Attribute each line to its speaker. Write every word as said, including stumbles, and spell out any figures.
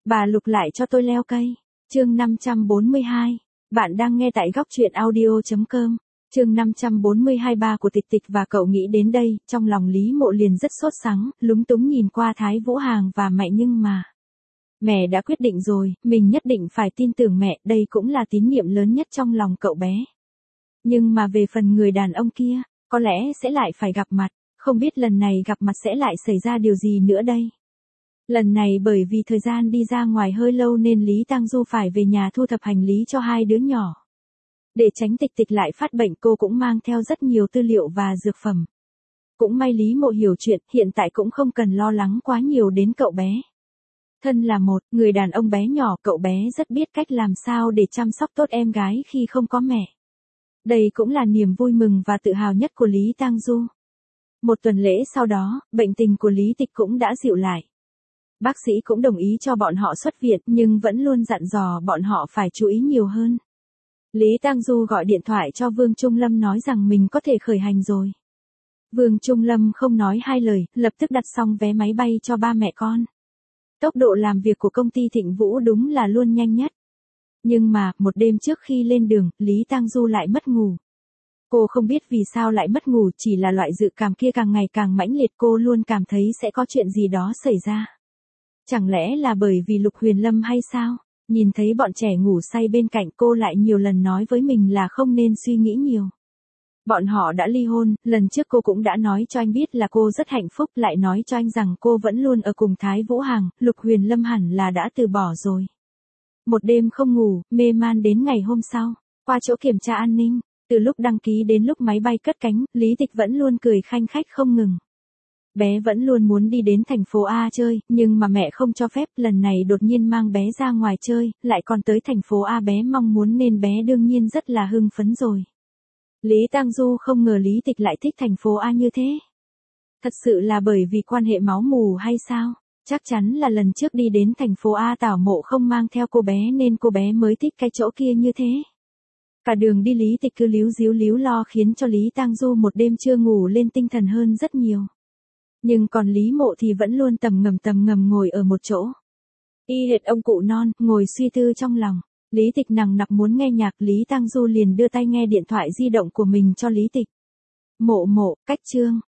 Speaker 1: Bà Lục lại cho tôi leo cây. Chương năm trăm bốn mươi hai. Bạn đang nghe tại góc truyện audio chấm com. Chương năm trăm bốn mươi hai. Ba của Tịch Tịch và cậu nghĩ đến đây, trong lòng Lý Mộ liền rất sốt sắng, lúng túng nhìn qua Thái Vũ Hàng và mẹ nhưng mà. Mẹ đã quyết định rồi, mình nhất định phải tin tưởng mẹ, đây cũng là tín nhiệm lớn nhất trong lòng cậu bé. Nhưng mà về phần người đàn ông kia, có lẽ sẽ lại phải gặp mặt, không biết lần này gặp mặt sẽ lại xảy ra điều gì nữa đây. Lần này bởi vì thời gian đi ra ngoài hơi lâu nên Lý Tang Du phải về nhà thu thập hành lý cho hai đứa nhỏ. Để tránh Tịch Tịch lại phát bệnh cô cũng mang theo rất nhiều tư liệu và dược phẩm. Cũng may Lý Mộ hiểu chuyện, hiện tại cũng không cần lo lắng quá nhiều đến cậu bé. Thân là một người đàn ông bé nhỏ, cậu bé rất biết cách làm sao để chăm sóc tốt em gái khi không có mẹ. Đây cũng là niềm vui mừng và tự hào nhất của Lý Tang Du. Một tuần lễ sau đó, bệnh tình của Lý Tịch cũng đã dịu lại. Bác sĩ cũng đồng ý cho bọn họ xuất viện nhưng vẫn luôn dặn dò bọn họ phải chú ý nhiều hơn. Lý Tang Du gọi điện thoại cho Vương Trung Lâm nói rằng mình có thể khởi hành rồi. Vương Trung Lâm không nói hai lời, lập tức đặt xong vé máy bay cho ba mẹ con. Tốc độ làm việc của công ty Thịnh Vũ đúng là luôn nhanh nhất. Nhưng mà, một đêm trước khi lên đường, Lý Tang Du lại mất ngủ. Cô không biết vì sao lại mất ngủ, chỉ là loại dự cảm kia càng ngày càng mãnh liệt, cô luôn cảm thấy sẽ có chuyện gì đó xảy ra. Chẳng lẽ là bởi vì Lục Huyền Lâm hay sao? Nhìn thấy bọn trẻ ngủ say bên cạnh cô lại nhiều lần nói với mình là không nên suy nghĩ nhiều. Bọn họ đã ly hôn, lần trước cô cũng đã nói cho anh biết là cô rất hạnh phúc, lại nói cho anh rằng cô vẫn luôn ở cùng Thái Vũ Hàng, Lục Huyền Lâm hẳn là đã từ bỏ rồi. Một đêm không ngủ, mê man đến ngày hôm sau, qua chỗ kiểm tra an ninh, từ lúc đăng ký đến lúc máy bay cất cánh, Lý Tịch vẫn luôn cười khanh khách không ngừng. Bé vẫn luôn muốn đi đến thành phố A chơi, nhưng mà mẹ không cho phép, lần này đột nhiên mang bé ra ngoài chơi, lại còn tới thành phố A, bé mong muốn nên bé đương nhiên rất là hưng phấn rồi. Lý Tang Du không ngờ Lý Tịch lại thích thành phố A như thế. Thật sự là bởi vì quan hệ máu mù hay sao? Chắc chắn là lần trước đi đến thành phố A Tảo Mộ không mang theo cô bé nên cô bé mới thích cái chỗ kia như thế. Cả đường đi Lý Tịch cứ líu díu líu lo khiến cho Lý Tang Du một đêm chưa ngủ lên tinh thần hơn rất nhiều. Nhưng còn Lý Mộ thì vẫn luôn tầm ngầm tầm ngầm ngồi ở một chỗ. Y hệt ông cụ non, ngồi suy tư trong lòng. Lý Tịch nằng nặc muốn nghe nhạc, Lý Tang Du liền đưa tay nghe điện thoại di động của mình cho Lý Tịch. Mộ mộ, cách chương,